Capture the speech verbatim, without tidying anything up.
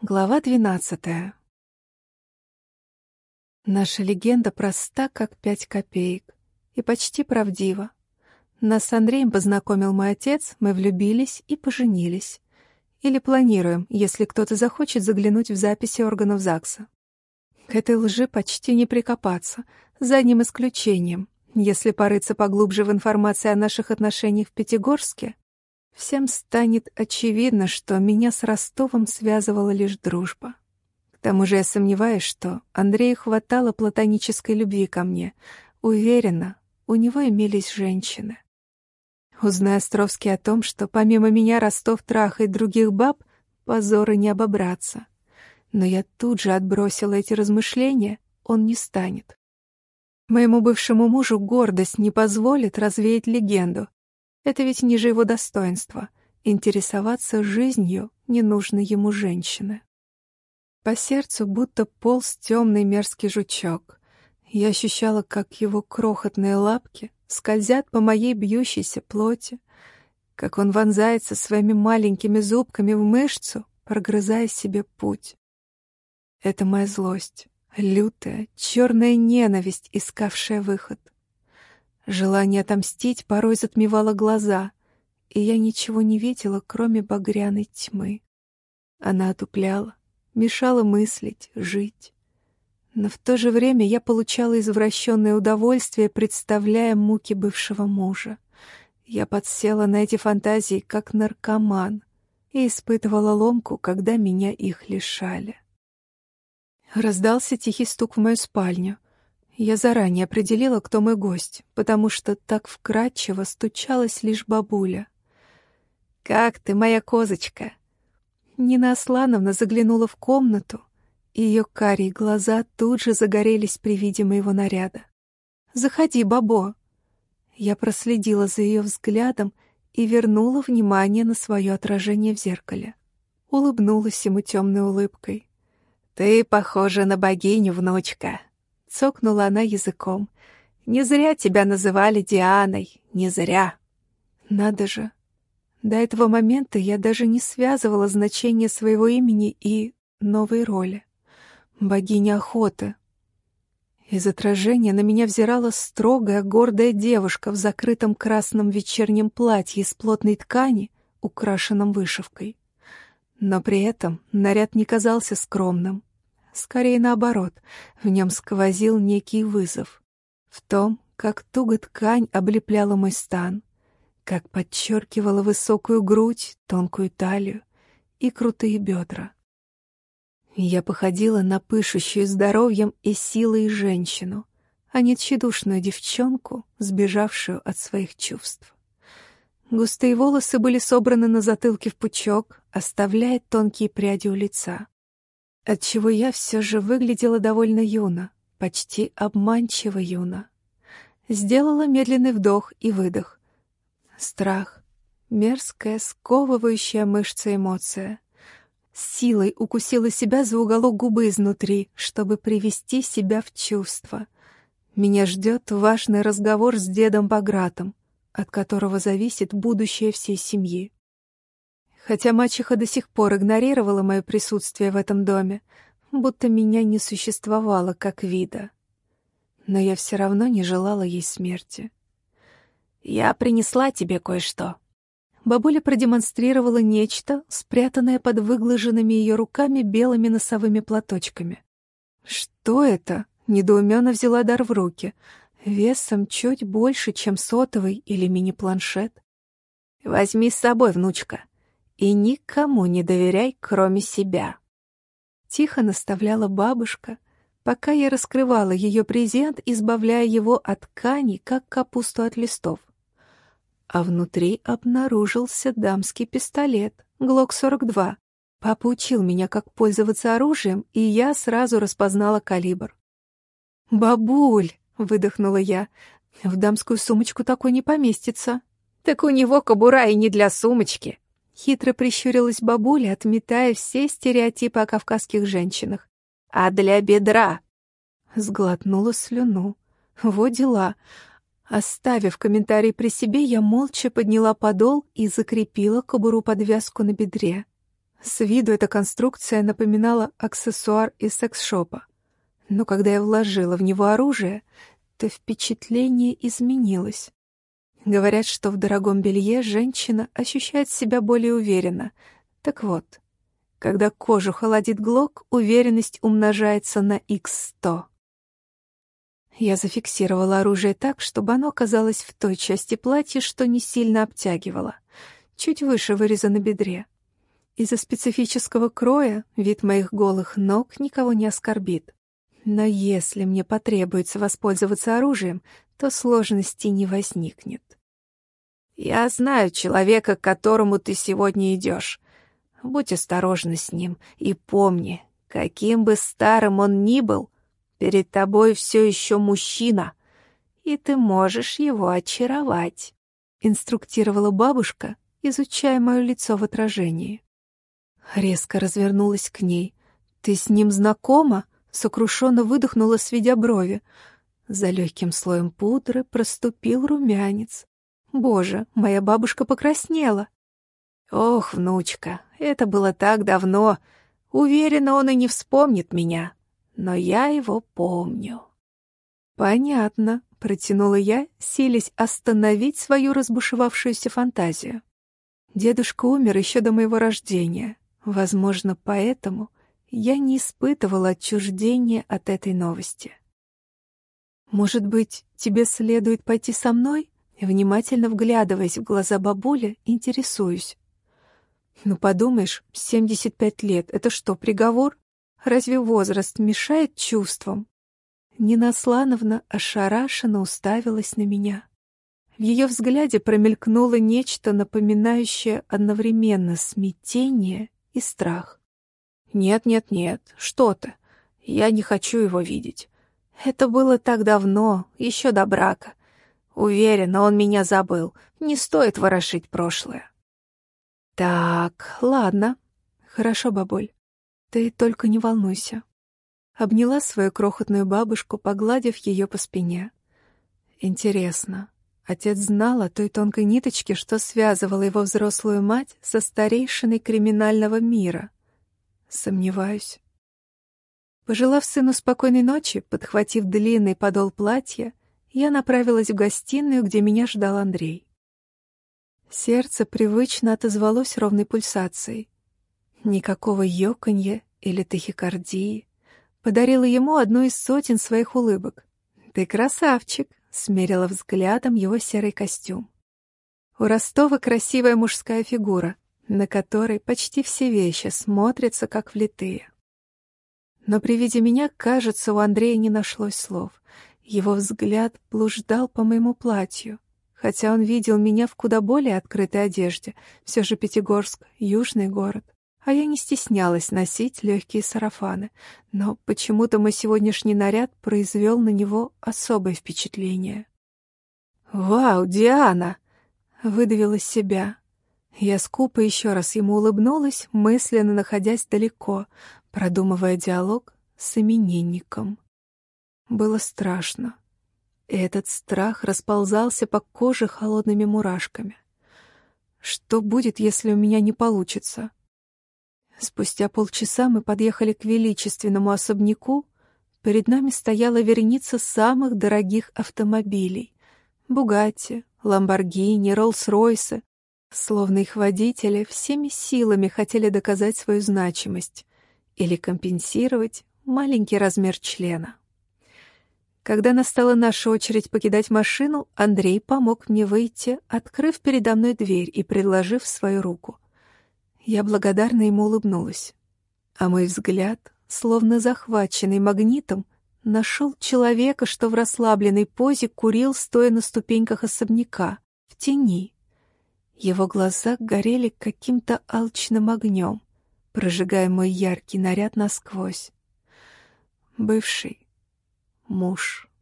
Глава двенадцатая. Наша легенда проста, как пять копеек, и почти правдива. Нас с Андреем познакомил мой отец, мы влюбились и поженились. Или планируем, если кто-то захочет заглянуть в записи органов ЗАГСа. К этой лжи почти не прикопаться, за одним исключением. Если порыться поглубже в информации о наших отношениях в Пятигорске, всем станет очевидно, что меня с Ростовом связывала лишь дружба. К тому же я сомневаюсь, что Андрею хватало платонической любви ко мне. Уверена, у него имелись женщины. Узнай Островский о том, что помимо меня Ростов трахает других баб, позора не обобраться. Но я тут же отбросила эти размышления, он не станет. Моему бывшему мужу гордость не позволит развеять легенду. Это ведь ниже его достоинства — интересоваться жизнью ненужной ему женщины. По сердцу будто полз темный мерзкий жучок. Я ощущала, как его крохотные лапки скользят по моей бьющейся плоти, как он вонзается своими маленькими зубками в мышцу, прогрызая себе путь. Это моя злость, лютая, черная ненависть, искавшая выход. Желание отомстить порой затмевало глаза, и я ничего не видела, кроме багряной тьмы. Она отупляла, мешала мыслить, жить. Но в то же время я получала извращенное удовольствие, представляя муки бывшего мужа. Я подсела на эти фантазии, как наркоман, и испытывала ломку, когда меня их лишали. Раздался тихий стук в мою спальню. Я заранее определила, кто мой гость, потому что так вкрадчиво стучалась лишь бабуля. «Как ты, моя козочка?» Нина Аслановна заглянула в комнату, и ее карие глаза тут же загорелись при виде моего наряда. «Заходи, бабо!» Я проследила за ее взглядом и вернула внимание на свое отражение в зеркале. Улыбнулась ему темной улыбкой. «Ты похожа на богиню, внучка!» Цокнула она языком. «Не зря тебя называли Дианой, не зря!» Надо же! До этого момента я даже не связывала значение своего имени и новой роли. Богиня охоты. Из отражения на меня взирала строгая, гордая девушка в закрытом красном вечернем платье из плотной ткани, украшенном вышивкой. Но при этом наряд не казался скромным. Скорее наоборот, в нем сквозил некий вызов. В том, как туго ткань облепляла мой стан, как подчеркивала высокую грудь, тонкую талию и крутые бедра. Я походила на пышущую здоровьем и силой женщину, а не тщедушную девчонку, сбежавшую от своих чувств. Густые волосы были собраны на затылке в пучок, оставляя тонкие пряди у лица, отчего я все же выглядела довольно юно, почти обманчиво юно. Сделала медленный вдох и выдох. Страх, мерзкая, сковывающая мышцы эмоция. С силой укусила себя за уголок губы изнутри, чтобы привести себя в чувство. Меня ждет важный разговор с дедом Багратом, от которого зависит будущее всей семьи. Хотя мачеха до сих пор игнорировала мое присутствие в этом доме, будто меня не существовало как вида. Но я все равно не желала ей смерти. «Я принесла тебе кое-что». Бабуля продемонстрировала нечто, спрятанное под выглаженными ее руками белыми носовыми платочками. «Что это?» — недоуменно взяла дар в руки. Весом чуть больше, чем сотовый или мини-планшет. «Возьми с собой, внучка, и никому не доверяй, кроме себя». Тихо наставляла бабушка, пока я раскрывала ее презент, избавляя его от ткани, как капусту от листов. А внутри обнаружился дамский пистолет, Глок сорок два. Папа учил меня, как пользоваться оружием, и я сразу распознала калибр. «Бабуль!» — выдохнула я. «В дамскую сумочку такой не поместится». «Так у него кобура и не для сумочки!» Хитро прищурилась бабуля, отметая все стереотипы о кавказских женщинах. «А для бедра!» Сглотнула слюну. Во дела. Оставив комментарий при себе, я молча подняла подол и закрепила кобуру-подвязку на бедре. С виду эта конструкция напоминала аксессуар из секс-шопа. Но когда я вложила в него оружие, то впечатление изменилось. Говорят, что в дорогом белье женщина ощущает себя более уверенно. Так вот, когда кожу холодит глок, уверенность умножается на икс сто. Я зафиксировала оружие так, чтобы оно оказалось в той части платья, что не сильно обтягивало, чуть выше выреза на бедре. Из-за специфического кроя вид моих голых ног никого не оскорбит. Но если мне потребуется воспользоваться оружием, то сложностей не возникнет. «Я знаю человека, к которому ты сегодня идешь. Будь осторожна с ним и помни, каким бы старым он ни был, перед тобой все еще мужчина, и ты можешь его очаровать», — инструктировала бабушка, изучая мое лицо в отражении. Резко развернулась к ней. «Ты с ним знакома?» — сокрушенно выдохнула, сведя брови. За легким слоем пудры проступил румянец. Боже, моя бабушка покраснела. «Ох, внучка, это было так давно. Уверена, он и не вспомнит меня. Но я его помню». «Понятно», — протянула я, силясь остановить свою разбушевавшуюся фантазию. Дедушка умер еще до моего рождения. Возможно, поэтому я не испытывала отчуждения от этой новости. «Может быть, тебе следует пойти со мной?» Внимательно вглядываясь в глаза бабули, интересуюсь. «Ну, подумаешь, семьдесят пять лет — это что, приговор? Разве возраст мешает чувствам?» Нина Аслановна ошарашенно уставилась на меня. В ее взгляде промелькнуло нечто, напоминающее одновременно смятение и страх. «Нет, нет, нет, что ты? Я не хочу его видеть. Это было так давно, еще до брака. Уверена, он меня забыл. Не стоит ворошить прошлое». «Так, ладно. Хорошо, бабуль. Ты только не волнуйся». Обняла свою крохотную бабушку, погладив ее по спине. Интересно, отец знал о той тонкой ниточке, что связывала его взрослую мать со старейшиной криминального мира? Сомневаюсь. Пожелав сыну спокойной ночи, подхватив длинный подол платья, я направилась в гостиную, где меня ждал Андрей. Сердце привычно отозвалось ровной пульсацией. Никакого ёканья или тахикардии. Подарила ему одну из сотен своих улыбок. «Ты красавчик!» — смерила взглядом его серый костюм. У Ростова красивая мужская фигура, на которой почти все вещи смотрятся как влитые. Но при виде меня, кажется, у Андрея не нашлось слов. Его взгляд блуждал по моему платью, хотя он видел меня в куда более открытой одежде. Все же Пятигорск — южный город, а я не стеснялась носить легкие сарафаны. Но почему-то мой сегодняшний наряд произвел на него особое впечатление. «Вау, Диана!» — выдавила из себя. Я скупо еще раз ему улыбнулась, мысленно находясь далеко, продумывая диалог с именинником. Было страшно. И этот страх расползался по коже холодными мурашками. Что будет, если у меня не получится? Спустя полчаса мы подъехали к величественному особняку. Перед нами стояла вереница самых дорогих автомобилей. Бугатти, Ламборгини, Роллс-Ройсы. Словно их водители всеми силами хотели доказать свою значимость или компенсировать маленький размер члена. Когда настала наша очередь покидать машину, Андрей помог мне выйти, открыв передо мной дверь и предложив свою руку. Я благодарно ему улыбнулась, а мой взгляд, словно захваченный магнитом, нашел человека, что в расслабленной позе курил, стоя на ступеньках особняка, в тени. Его глаза горели каким-то алчным огнем, прожигая мой яркий наряд насквозь. Бывший муж.